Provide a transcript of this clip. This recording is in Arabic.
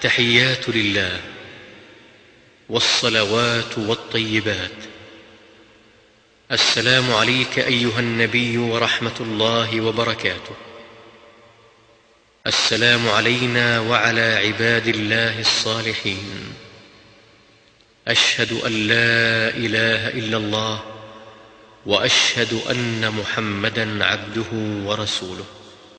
التحيات لله والصلوات والطيبات. السلام عليك أيها النبي ورحمة الله وبركاته. السلام علينا وعلى عباد الله الصالحين. أشهد أن لا إله إلا الله وأشهد أن محمدًا عبده ورسوله.